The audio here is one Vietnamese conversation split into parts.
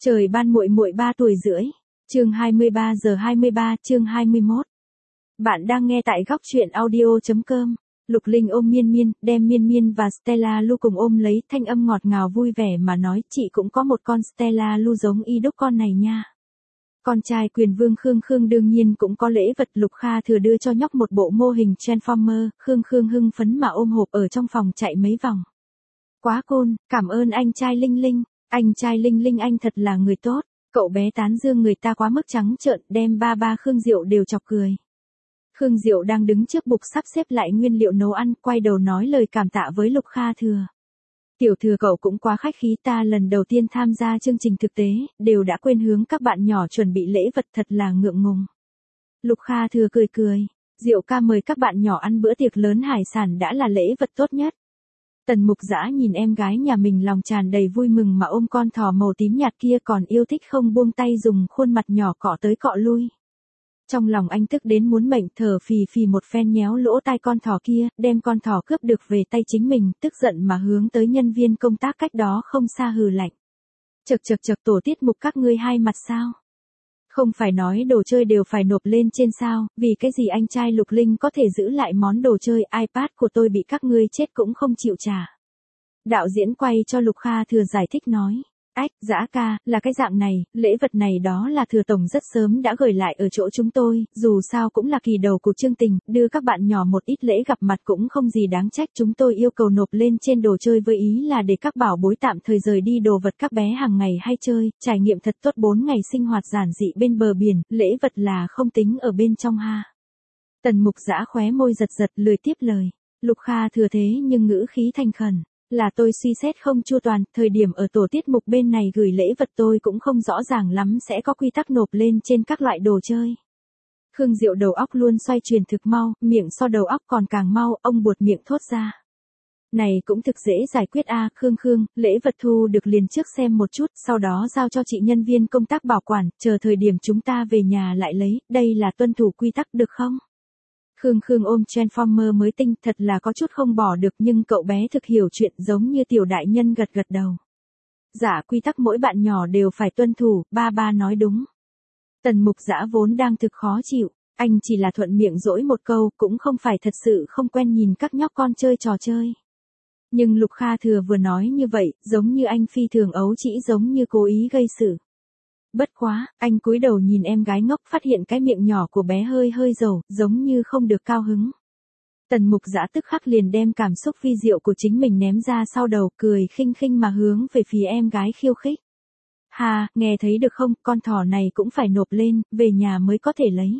Trời ban muội muội 3 tuổi rưỡi. Chương 23 giờ 23, chương 21. Bạn đang nghe tại góc truyện audio.com. Lục Linh ôm Miên Miên, đem Miên Miên và Stella Lu cùng ôm lấy, thanh âm ngọt ngào vui vẻ mà nói, chị cũng có một con Stella Lu giống y đúc con này nha. Con trai quyền vương Khương Khương đương nhiên cũng có lễ vật. Lục Kha Thừa đưa cho nhóc một bộ mô hình Transformer, Khương Khương hưng phấn mà ôm hộp ở trong phòng chạy mấy vòng. Quá cool, cảm ơn anh trai Linh Linh. Anh trai Linh Linh anh thật là người tốt, cậu bé tán dương người ta quá mức trắng trợn, đem ba Khương Diệu đều chọc cười. Khương Diệu đang đứng trước bục sắp xếp lại nguyên liệu nấu ăn, quay đầu nói lời cảm tạ với Lục Kha Thừa. Tiểu Thừa cậu cũng quá khách khí, ta lần đầu tiên tham gia chương trình thực tế, đều đã quên hướng các bạn nhỏ chuẩn bị lễ vật, thật là ngượng ngùng. Lục Kha Thừa cười cười, Diệu ca mời các bạn nhỏ ăn bữa tiệc lớn hải sản đã là lễ vật tốt nhất. Tần Mục Dã nhìn em gái nhà mình lòng tràn đầy vui mừng mà ôm con thỏ màu tím nhạt kia, còn yêu thích không buông tay dùng khuôn mặt nhỏ cọ tới cọ lui. Trong lòng anh tức đến muốn mệnh, thở phì phì một phen nhéo lỗ tai con thỏ kia, đem con thỏ cướp được về tay chính mình, tức giận mà hướng tới nhân viên công tác cách đó không xa hừ lạnh. Chậc tổ tiết mục các ngươi hai mặt sao? Không phải nói đồ chơi đều phải nộp lên trên sao, vì cái gì anh trai Lục Linh có thể giữ lại món đồ chơi iPad của tôi bị các ngươi chết cũng không chịu trả. Đạo diễn quay cho Lục Kha Thừa giải thích nói, ách, Dã ca, là cái dạng này, lễ vật này đó là Thừa Tổng rất sớm đã gửi lại ở chỗ chúng tôi, dù sao cũng là kỳ đầu của chương trình, đưa các bạn nhỏ một ít lễ gặp mặt cũng không gì đáng trách, chúng tôi yêu cầu nộp lên trên đồ chơi với ý là để các bảo bối tạm thời rời đi đồ vật các bé hàng ngày hay chơi, trải nghiệm thật tốt 4 ngày sinh hoạt giản dị bên bờ biển, lễ vật là không tính ở bên trong ha. Tần Mục Dã khóe môi giật lười tiếp lời. Lục Kha Thừa thế nhưng ngữ khí thành khẩn. Là tôi suy xét không chu toàn, thời điểm ở tổ tiết mục bên này gửi lễ vật tôi cũng không rõ ràng lắm sẽ có quy tắc nộp lên trên các loại đồ chơi. Khương Diệu đầu óc luôn xoay chuyển thực mau, miệng so đầu óc còn càng mau, ông buột miệng thốt ra. Này cũng thực dễ giải quyết a, Khương, lễ vật thu được liền trước xem một chút, sau đó giao cho chị nhân viên công tác bảo quản, chờ thời điểm chúng ta về nhà lại lấy, đây là tuân thủ quy tắc được không? Khương ôm Transformer mới tinh, thật là có chút không bỏ được, nhưng cậu bé thực hiểu chuyện, giống như tiểu đại nhân gật đầu. Dạ, quy tắc mỗi bạn nhỏ đều phải tuân thủ, ba nói đúng. Tần Mục Dã vốn đang thực khó chịu, anh chỉ là thuận miệng dỗi một câu, cũng không phải thật sự không quen nhìn các nhóc con chơi trò chơi. Nhưng Lục Kha Thừa vừa nói như vậy, giống như anh phi thường ấu trĩ, giống như cố ý gây sự. Bất quá, anh cúi đầu nhìn em gái ngốc, phát hiện cái miệng nhỏ của bé hơi dầu, giống như không được cao hứng. Tần Mục Dã tức khắc liền đem cảm xúc vi diệu của chính mình ném ra sau đầu, cười khinh mà hướng về phía em gái khiêu khích. Hà, nghe thấy được không, con thỏ này cũng phải nộp lên, về nhà mới có thể lấy.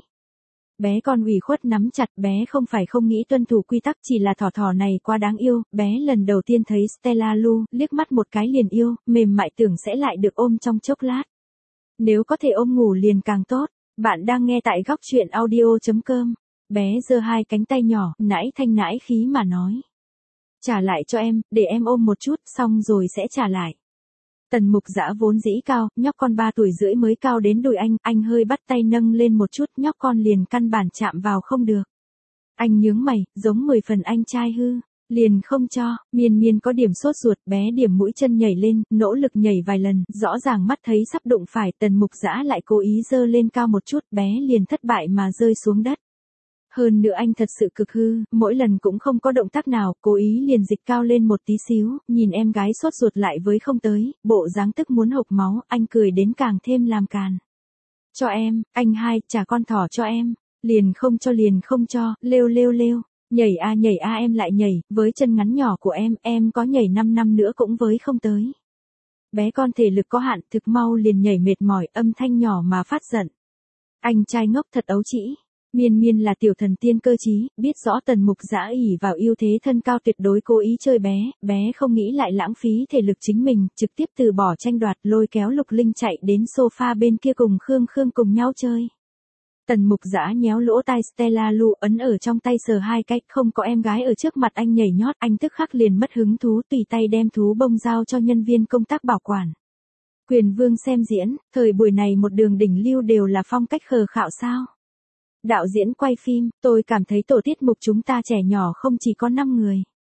Bé con ủy khuất nắm chặt, bé không phải không nghĩ tuân thủ quy tắc, chỉ là thỏ này quá đáng yêu, bé lần đầu tiên thấy Stella Lu, liếc mắt một cái liền yêu, mềm mại tưởng sẽ lại được ôm trong chốc lát. Nếu có thể ôm ngủ liền càng tốt. Bạn đang nghe tại góc truyện audio.com. Bé giơ hai cánh tay nhỏ, nãi thanh nãi khí mà nói. Trả lại cho em, để em ôm một chút, xong rồi sẽ trả lại. Tần Mục Dã vốn dĩ cao, nhóc con 3 tuổi rưỡi mới cao đến đùi anh hơi bắt tay nâng lên một chút, nhóc con liền căn bản chạm vào không được. Anh nhướng mày, giống 10 phần anh trai hư. Liền không cho, Miên có điểm sốt ruột, bé điểm mũi chân nhảy lên, nỗ lực nhảy vài lần, rõ ràng mắt thấy sắp đụng phải, Tần Mục Dã lại cố ý giơ lên cao một chút, bé liền thất bại mà rơi xuống đất. Hơn nữa anh thật sự cực hư, mỗi lần cũng không có động tác nào, cố ý liền dịch cao lên một tí xíu, nhìn em gái sốt ruột lại với không tới, bộ dáng tức muốn hộc máu, anh cười đến càng thêm làm càn. Cho em, anh hai, trả con thỏ cho em, liền không cho, lêu. Nhảy a em lại nhảy, với chân ngắn nhỏ của em có nhảy 5 năm nữa cũng với không tới. Bé con thể lực có hạn, thực mau liền nhảy mệt mỏi, âm thanh nhỏ mà phát giận. Anh trai ngốc thật ấu trĩ. Miên là tiểu thần tiên cơ trí, biết rõ Tần Mục Dã ỷ vào ưu thế thân cao tuyệt đối cố ý chơi bé không nghĩ lại lãng phí thể lực chính mình, trực tiếp từ bỏ tranh đoạt, lôi kéo Lục Linh chạy đến sofa bên kia cùng Khương cùng nhau chơi. Tần Mục Dã nhéo lỗ tai Stella Lu, ấn ở trong tay sờ hai cách, không có em gái ở trước mặt anh nhảy nhót, anh tức khắc liền mất hứng thú, tùy tay đem thú bông giao cho nhân viên công tác bảo quản. Quyền vương xem diễn, thời buổi này một đường đỉnh lưu đều là phong cách khờ khạo sao. Đạo diễn quay phim, tôi cảm thấy tổ tiết mục chúng ta trẻ nhỏ không chỉ có 5 người.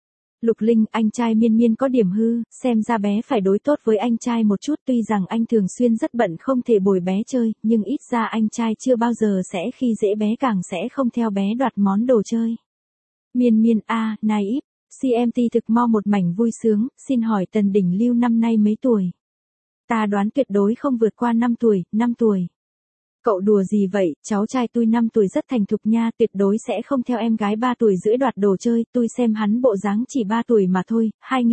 Lục Linh, anh trai Miên Miên có điểm hư, xem ra bé phải đối tốt với anh trai một chút, tuy rằng anh thường xuyên rất bận không thể bồi bé chơi, nhưng ít ra anh trai chưa bao giờ sẽ khi dễ bé, càng sẽ không theo bé đoạt món đồ chơi. Miên Miên a, naive, CMT thực mo một mảnh vui sướng, xin hỏi Tần Đỉnh Lưu năm nay mấy tuổi? Ta đoán tuyệt đối không vượt qua 5 tuổi, 5 tuổi. Cậu đùa gì vậy, cháu trai tôi 5 tuổi rất thành thục nha, tuyệt đối sẽ không theo em gái 3 tuổi rưỡi đoạt đồ chơi, tôi xem hắn bộ dáng chỉ 3 tuổi mà thôi,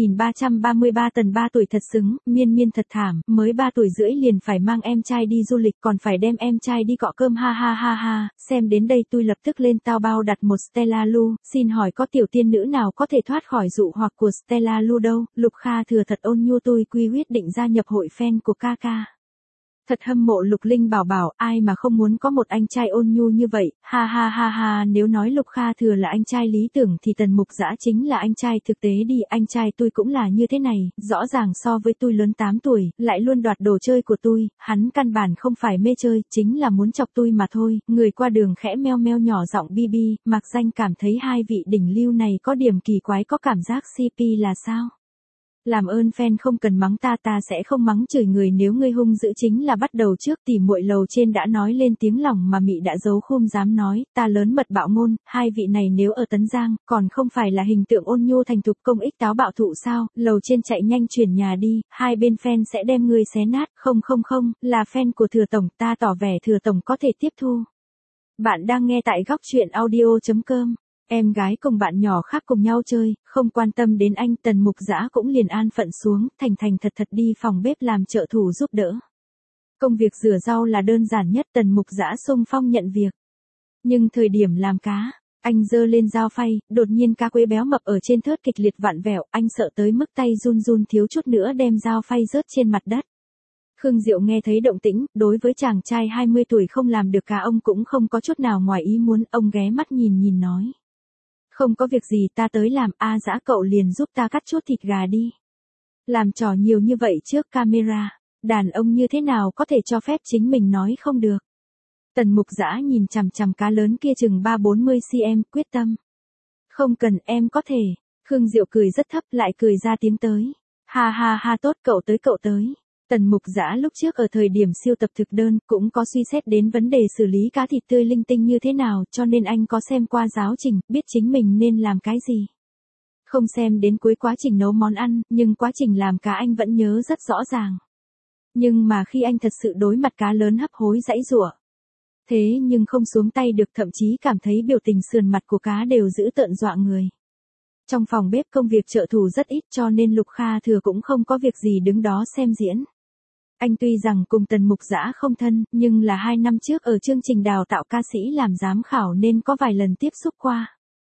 2333 Tần 3 tuổi thật xứng, Miên Miên thật thảm, mới 3 tuổi rưỡi liền phải mang em trai đi du lịch, còn phải đem em trai đi cọ cơm, ha ha ha ha, xem đến đây tôi lập tức lên Taobao đặt một Stella Lu, xin hỏi có tiểu tiên nữ nào có thể thoát khỏi dụ hoặc của Stella Lu đâu, Lục Kha Thừa thật ôn nhu, tôi quyết định gia nhập hội fan của Kaka. Thật hâm mộ Lục Linh bảo bảo, ai mà không muốn có một anh trai ôn nhu như vậy, ha ha ha ha, nếu nói Lục Kha Thừa là anh trai lý tưởng thì Tần Mục Dã chính là anh trai thực tế đi, anh trai tôi cũng là như thế này, rõ ràng so với tôi lớn 8 tuổi, lại luôn đoạt đồ chơi của tôi, hắn căn bản không phải mê chơi, chính là muốn chọc tôi mà thôi, người qua đường khẽ meo meo nhỏ giọng BB, Mạc Danh cảm thấy hai vị đỉnh lưu này có điểm kỳ quái, có cảm giác CP là sao? Làm ơn fan không cần mắng ta sẽ không mắng chửi người, nếu ngươi hung dữ chính là bắt đầu trước, tỉ muội lầu trên đã nói lên tiếng lòng mà Mị đã giấu khum dám nói, ta lớn mật bạo ngôn, hai vị này nếu ở Tấn Giang, còn không phải là hình tượng ôn nhu thành thục công ích táo bạo thụ sao, lầu trên chạy nhanh chuyển nhà đi, hai bên fan sẽ đem ngươi xé nát, không, là fan của Thừa Tổng, ta tỏ vẻ Thừa Tổng có thể tiếp thu. Bạn đang nghe tại góc truyện audio.com. Em gái cùng bạn nhỏ khác cùng nhau chơi, không quan tâm đến anh, Tần Mục Dã cũng liền an phận xuống, thành thật đi phòng bếp làm trợ thủ giúp đỡ. Công việc rửa rau là đơn giản nhất, Tần Mục Dã xung phong nhận việc. Nhưng thời điểm làm cá, anh giơ lên dao phay, đột nhiên cá quế béo mập ở trên thớt kịch liệt vặn vẹo, anh sợ tới mức tay run thiếu chút nữa đem dao phay rớt trên mặt đất. Khương Diệu nghe thấy động tĩnh, đối với chàng trai 20 tuổi không làm được cá ông cũng không có chút nào ngoài ý muốn, ông ghé mắt nhìn nói. Không có việc gì, ta tới làm, Dã cậu liền giúp ta cắt chút thịt gà đi. Làm trò nhiều như vậy trước camera, đàn ông như thế nào có thể cho phép chính mình nói không được. Tần Mục Dã nhìn chằm cá lớn kia chừng 3-40 cm, quyết tâm. Không cần, em có thể. Khương Diệu cười rất thấp lại cười ra tiếng tới. Ha ha ha, tốt, cậu tới. Tần Mục Dã lúc trước ở thời điểm siêu tập thực đơn cũng có suy xét đến vấn đề xử lý cá thịt tươi linh tinh như thế nào, cho nên anh có xem qua giáo trình, biết chính mình nên làm cái gì. Không xem đến cuối quá trình nấu món ăn, nhưng quá trình làm cá anh vẫn nhớ rất rõ ràng. Nhưng mà khi anh thật sự đối mặt cá lớn hấp hối giãy giụa, thế nhưng không xuống tay được, thậm chí cảm thấy biểu tình sườn mặt của cá đều dữ tợn dọa người. Trong phòng bếp công việc trợ thủ rất ít, cho nên Lục Kha Thừa cũng không có việc gì đứng đó xem diễn. Anh tuy rằng cùng Tần Mục Dã không thân, nhưng là 2 năm trước ở chương trình đào tạo ca sĩ làm giám khảo nên có vài lần tiếp xúc qua.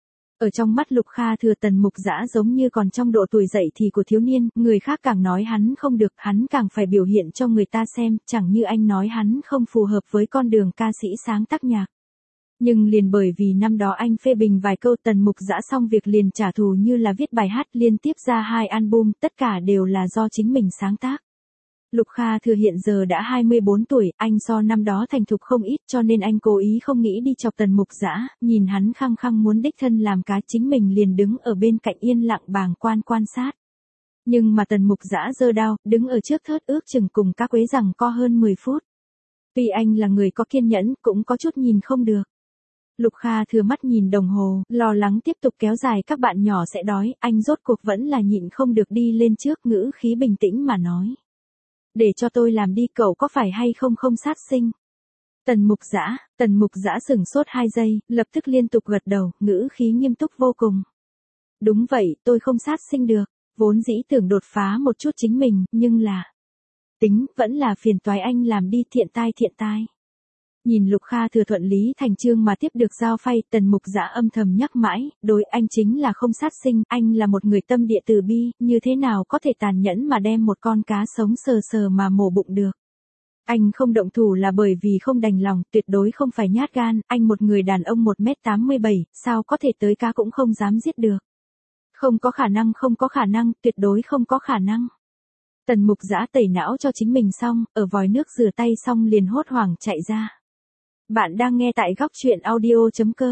Ở trong mắt Lục Kha Thừa, Tần Mục Dã giống như còn trong độ tuổi dậy thì của thiếu niên, người khác càng nói hắn không được, hắn càng phải biểu hiện cho người ta xem, chẳng như anh nói hắn không phù hợp với con đường ca sĩ sáng tác nhạc. Nhưng liền bởi vì năm đó anh phê bình vài câu, Tần Mục Dã xong việc liền trả thù như là viết bài hát liên tiếp ra 2 album, tất cả đều là do chính mình sáng tác. Lục Kha Thừa hiện giờ đã 24 tuổi, anh so năm đó thành thục không ít, cho nên anh cố ý không nghĩ đi chọc Tần Mục Dã, nhìn hắn khăng khăng muốn đích thân làm cá, chính mình liền đứng ở bên cạnh yên lặng bàng quan sát. Nhưng mà Tần Mục Dã giơ đao, đứng ở trước thớt ước chừng cùng cá quế rằng co hơn 10 phút. Tuy anh là người có kiên nhẫn, cũng có chút nhìn không được. Lục Kha Thừa mắt nhìn đồng hồ, lo lắng tiếp tục kéo dài các bạn nhỏ sẽ đói, anh rốt cuộc vẫn là nhịn không được đi lên trước, ngữ khí bình tĩnh mà nói. Để cho tôi làm đi, cậu có phải hay không sát sinh. Tần Mục Dã sửng sốt 2 giây, lập tức liên tục gật đầu, ngữ khí nghiêm túc vô cùng. Đúng vậy, tôi không sát sinh được, vốn dĩ tưởng đột phá một chút chính mình, nhưng là... Tính, vẫn là phiền toái anh làm đi, thiện tai. Nhìn Lục Kha Thừa thuận lý thành chương mà tiếp được dao phay, Tần Mục Dã âm thầm nhắc mãi, đối anh chính là không sát sinh, anh là một người tâm địa từ bi, như thế nào có thể tàn nhẫn mà đem một con cá sống sờ mà mổ bụng được. Anh không động thủ là bởi vì không đành lòng, tuyệt đối không phải nhát gan, anh một người đàn ông 1m87, sao có thể tới cá cũng không dám giết được. Không có khả năng, tuyệt đối không có khả năng. Tần Mục Dã tẩy não cho chính mình xong, ở vòi nước rửa tay xong liền hốt hoảng chạy ra. Bạn đang nghe tại góc truyện audio.com.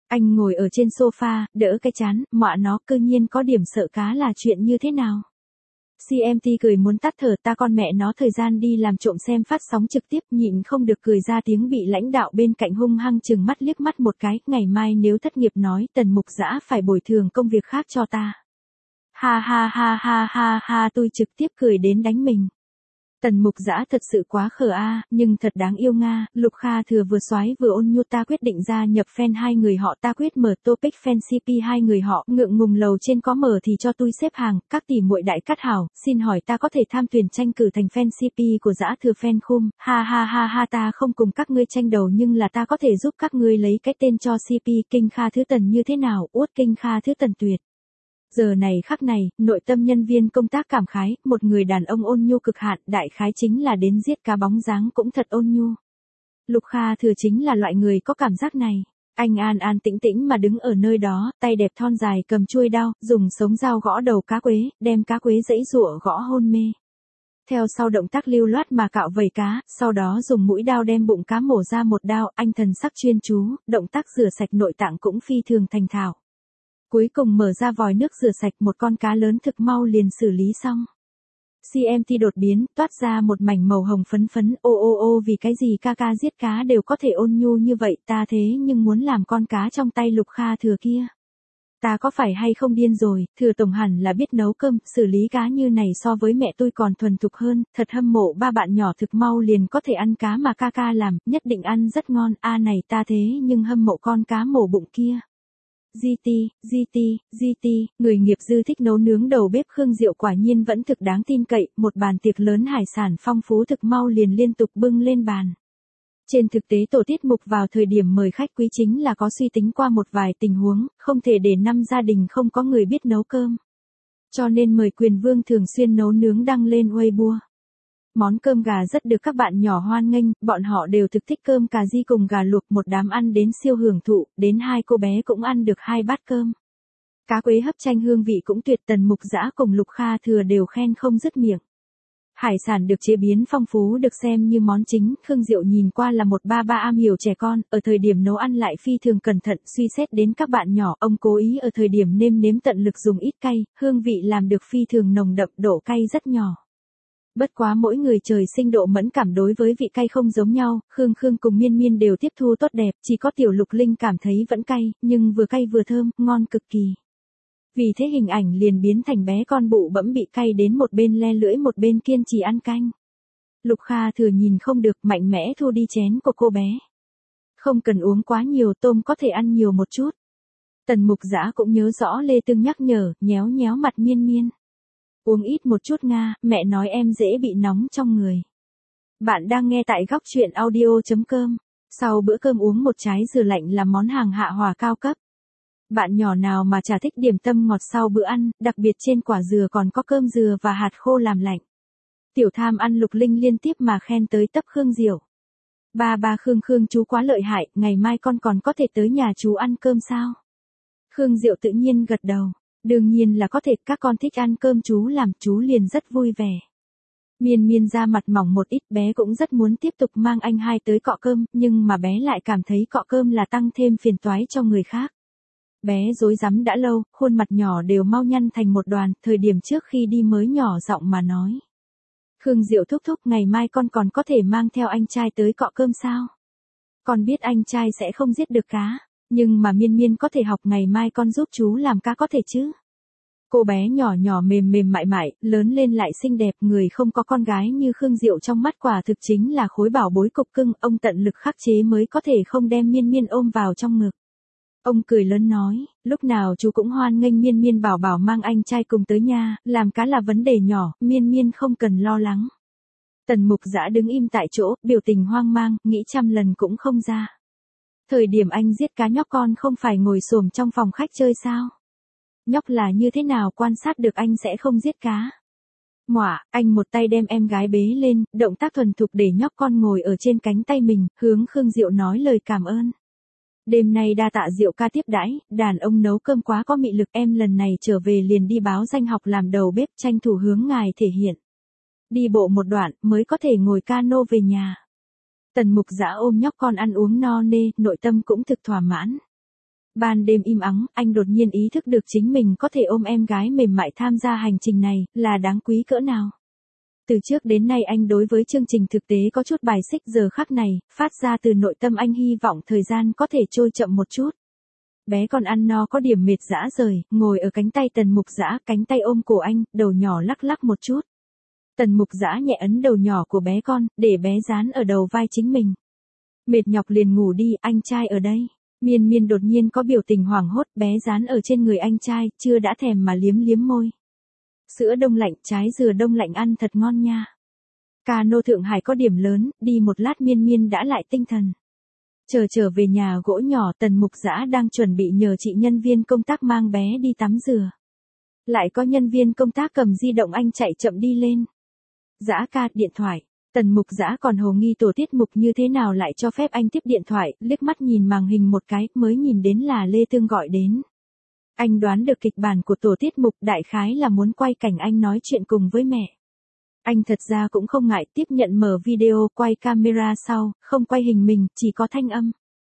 Anh ngồi ở trên sofa, đỡ cái chán, mọa nó cư nhiên có điểm sợ cá là chuyện như thế nào. CMT cười muốn tắt thở, ta con mẹ nó thời gian đi làm trộm xem phát sóng trực tiếp, nhịn không được cười ra tiếng, bị lãnh đạo bên cạnh hung hăng chừng mắt liếc mắt một cái, ngày mai nếu thất nghiệp nói Tần Mục Dã phải bồi thường công việc khác cho ta. Ha ha ha ha ha ha, tôi trực tiếp cười đến đánh mình. Tần Mục Dã thật sự quá khờ a, nhưng thật đáng yêu nga. Lục Kha Thừa vừa xoái vừa ôn nhu, ta quyết định gia nhập fan hai người họ, ta quyết mở topic fan CP hai người họ, ngượng ngùng lầu trên có mở thì cho tôi xếp hàng, các tỷ muội đại cát hảo, xin hỏi ta có thể tham tuyển tranh cử thành fan CP của Dã Thừa fan khum, ha ha ha ha, ta không cùng các ngươi tranh đầu nhưng là ta có thể giúp các ngươi lấy cái tên cho CP Kinh Kha Thứ Tần như thế nào, uất Kinh Kha Thứ Tần tuyệt. Giờ này khắc này, nội tâm nhân viên công tác cảm khái, một người đàn ông ôn nhu cực hạn, đại khái chính là đến giết cá, bóng dáng cũng thật ôn nhu. Lục Kha Thừa chính là loại người có cảm giác này. Anh an an tĩnh tĩnh mà đứng ở nơi đó, tay đẹp thon dài cầm chuôi đao, dùng sống dao gõ đầu cá quế, đem cá quế giãy giụa gõ hôn mê. Theo sau động tác lưu loát mà cạo vảy cá, sau đó dùng mũi dao đem bụng cá mổ ra một đao, anh thần sắc chuyên chú, động tác rửa sạch nội tạng cũng phi thường thành thạo. Cuối cùng mở ra vòi nước rửa sạch, một con cá lớn thực mau liền xử lý xong. CMT đột biến, toát ra một mảnh màu hồng phấn phấn, ô ô ô, vì cái gì ca ca giết cá đều có thể ôn nhu như vậy, ta thế nhưng muốn làm con cá trong tay Lục Kha Thừa kia. Ta có phải hay không điên rồi, Thừa tổng hẳn là biết nấu cơm, xử lý cá như này so với mẹ tôi còn thuần thục hơn, thật hâm mộ ba bạn nhỏ thực mau liền có thể ăn cá mà ca ca làm, nhất định ăn rất ngon, a này ta thế nhưng hâm mộ con cá mổ bụng kia. GT, người nghiệp dư thích nấu nướng đầu bếp Khương Diệu quả nhiên vẫn thực đáng tin cậy, một bàn tiệc lớn hải sản phong phú thực mau liền liên tục bưng lên bàn. Trên thực tế tổ tiết mục vào thời điểm mời khách quý chính là có suy tính qua một vài tình huống, không thể để 5 gia đình không có người biết nấu cơm. Cho nên mời Quyền Vương thường xuyên nấu nướng đăng lên Weibo. Món cơm gà rất được các bạn nhỏ hoan nghênh, bọn họ đều thực thích cơm cà ri cùng gà luộc, một đám ăn đến siêu hưởng thụ, đến 2 cô bé cũng ăn được 2 bát cơm. Cá quế hấp chanh hương vị cũng tuyệt, Tần Mục Dã cùng Lục Kha Thừa đều khen không dứt miệng. Hải sản được chế biến phong phú được xem như món chính, Khương Diệu nhìn qua là một ba am hiểu trẻ con, ở thời điểm nấu ăn lại phi thường cẩn thận, suy xét đến các bạn nhỏ, ông cố ý ở thời điểm nêm nếm tận lực dùng ít cay, hương vị làm được phi thường nồng đậm, độ cay rất nhỏ. Bất quá mỗi người trời sinh độ mẫn cảm đối với vị cay không giống nhau, Khương cùng Miên Miên đều tiếp thu tốt đẹp, chỉ có Tiểu Lục Linh cảm thấy vẫn cay, nhưng vừa cay vừa thơm, ngon cực kỳ. Vì thế hình ảnh liền biến thành bé con bụ bẫm bị cay đến một bên le lưỡi một bên kiên trì ăn canh. Lục Kha Thừa nhìn không được, mạnh mẽ thu đi chén của cô bé. Không cần uống quá nhiều, tôm có thể ăn nhiều một chút. Tần Mục Dã cũng nhớ rõ Lê Tương nhắc nhở, nhéo nhéo mặt Miên Miên. Uống ít một chút Nga, mẹ nói em dễ bị nóng trong người. Bạn đang nghe tại góc truyện audio.com. Sau bữa cơm uống một trái dừa lạnh là món hàng hạ hòa cao cấp. Bạn nhỏ nào mà chả thích điểm tâm ngọt sau bữa ăn, đặc biệt trên quả dừa còn có cơm dừa và hạt khô làm lạnh. Tiểu Tham ăn Lục Linh liên tiếp mà khen tới tấp Khương Diệu. Ba Khương chú quá lợi hại, ngày mai con còn có thể tới nhà chú ăn cơm sao? Khương Diệu tự nhiên gật đầu. Đương nhiên là có thể, các con thích ăn cơm chú làm, chú liền rất vui vẻ. Miên Miên ra mặt mỏng một ít, bé cũng rất muốn tiếp tục mang anh hai tới cọ cơm, nhưng mà bé lại cảm thấy cọ cơm là tăng thêm phiền toái cho người khác. Bé rối rắm đã lâu, khuôn mặt nhỏ đều mau nhăn thành một đoàn, thời điểm trước khi đi mới nhỏ giọng mà nói. Khương Diệu thúc thúc, ngày mai con còn có thể mang theo anh trai tới cọ cơm sao? Con biết anh trai sẽ không giết được cá. Nhưng mà Miên Miên có thể học, ngày mai con giúp chú làm cá có thể chứ? Cô bé nhỏ mềm mại mại, lớn lên lại xinh đẹp, người không có con gái như Khương Diệu trong mắt quả thực chính là khối bảo bối cục cưng, ông tận lực khắc chế mới có thể không đem Miên Miên ôm vào trong ngực. Ông cười lớn nói, lúc nào chú cũng hoan nghênh Miên Miên bảo bảo mang anh trai cùng tới nhà, làm cá là vấn đề nhỏ, Miên Miên không cần lo lắng. Tần Mục Dã đứng im tại chỗ, biểu tình hoang mang, nghĩ trăm lần cũng không ra. Thời điểm anh giết cá nhóc con không phải ngồi xổm trong phòng khách chơi sao? Nhóc là như thế nào quan sát được anh sẽ không giết cá? Anh một tay đem em gái bế lên, động tác thuần thục để nhóc con ngồi ở trên cánh tay mình, hướng Khương Diệu nói lời cảm ơn. Đêm nay đa tạ Diệu ca tiếp đãi, đàn ông nấu cơm quá có mị lực, em lần này trở về liền đi báo danh học làm đầu bếp, tranh thủ hướng ngài thể hiện. Đi bộ một đoạn mới có thể ngồi cano về nhà. Tần Mục Dã ôm nhóc con ăn uống no nê, nội tâm cũng thực thỏa mãn. Ban đêm im ắng, anh đột nhiên ý thức được chính mình có thể ôm em gái mềm mại tham gia hành trình này, là đáng quý cỡ nào. Từ trước đến nay anh đối với chương trình thực tế có chút bài xích, giờ khắc này, phát ra từ nội tâm anh hy vọng thời gian có thể trôi chậm một chút. Bé con ăn no có điểm mệt rã rời, ngồi ở cánh tay Tần Mục Dã, cánh tay ôm cổ anh, đầu nhỏ lắc lắc một chút. Tần Mục Dã nhẹ ấn đầu nhỏ của bé con, để bé dán ở đầu vai chính mình. Mệt nhọc liền ngủ đi, anh trai ở đây. Miên Miên đột nhiên có biểu tình hoảng hốt, bé dán ở trên người anh trai, chưa đã thèm mà liếm liếm môi. Sữa đông lạnh, trái dừa đông lạnh ăn thật ngon nha. Cano Thượng Hải có điểm lớn, đi một lát Miên Miên đã lại tinh thần. Trở về nhà gỗ nhỏ, Tần Mục Dã đang chuẩn bị nhờ chị nhân viên công tác mang bé đi tắm rửa. Lại có nhân viên công tác cầm di động anh chạy chậm đi lên. Dã ca, điện thoại. Tần Mục Dã còn hồ nghi tổ tiết mục như thế nào lại cho phép anh tiếp điện thoại, liếc mắt nhìn màn hình một cái, mới nhìn đến là Lê Tương gọi đến. Anh đoán được kịch bản của tổ tiết mục, đại khái là muốn quay cảnh anh nói chuyện cùng với mẹ. Anh thật ra cũng không ngại tiếp nhận mở video, quay camera sau, không quay hình mình, chỉ có thanh âm.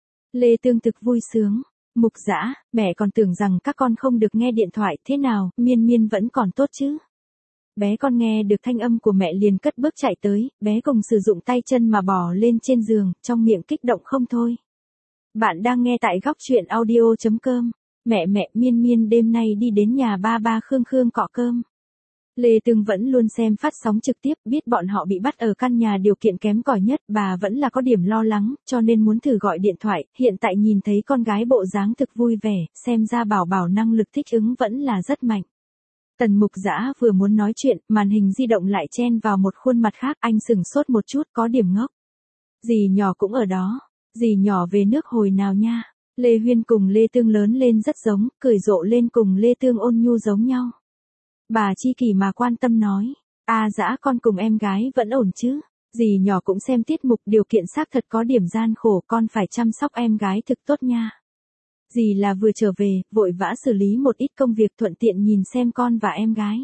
Lê Tương thực vui sướng. Mục Dã, mẹ còn tưởng rằng các con không được nghe điện thoại, thế nào, Miên Miên vẫn còn tốt chứ? Bé con nghe được thanh âm của mẹ liền cất bước chạy tới, bé cùng sử dụng tay chân mà bò lên trên giường, trong miệng kích động không thôi. Bạn đang nghe tại góc truyện audio.com. Mẹ, Miên Miên đêm nay đi đến nhà ba Khương Khương cọ cơm. Lê Tương vẫn luôn xem phát sóng trực tiếp, biết bọn họ bị bắt ở căn nhà điều kiện kém cỏi nhất, bà vẫn là có điểm lo lắng, cho nên muốn thử gọi điện thoại, hiện tại nhìn thấy con gái bộ dáng thực vui vẻ, xem ra bảo bảo năng lực thích ứng vẫn là rất mạnh. Tần Mục Dã vừa muốn nói chuyện, màn hình di động lại chen vào một khuôn mặt khác, anh sửng sốt một chút, có điểm ngốc. Dì nhỏ cũng ở đó, dì nhỏ về nước hồi nào nha. Lê Huyên cùng Lê Tương lớn lên rất giống, cười rộ lên cùng Lê Tương ôn nhu giống nhau. Bà chi kỷ mà quan tâm nói, Dã con cùng em gái vẫn ổn chứ. Dì nhỏ cũng xem tiết mục, điều kiện xác thật có điểm gian khổ, con phải chăm sóc em gái thực tốt nha. Dì là vừa trở về, vội vã xử lý một ít công việc, thuận tiện nhìn xem con và em gái.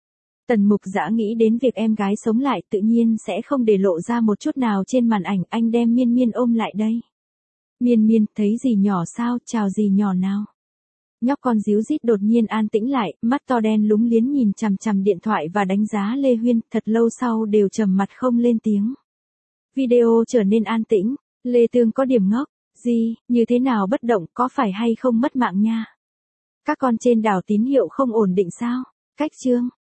Tần Mục Dã nghĩ đến việc em gái sống lại, tự nhiên sẽ không để lộ ra một chút nào trên màn ảnh, anh đem Miên Miên ôm lại đây. Miên Miên, thấy dì nhỏ sao, chào dì nhỏ nào. Nhóc con díu dít đột nhiên an tĩnh lại, mắt to đen lúng liếng nhìn chằm chằm điện thoại và đánh giá Lê Huyên, thật lâu sau đều trầm mặt không lên tiếng. Video trở nên an tĩnh, Lê Tương có điểm ngốc, gì, như thế nào bất động, có phải hay không mất mạng nha. Các con trên đảo tín hiệu không ổn định sao? Cách chương.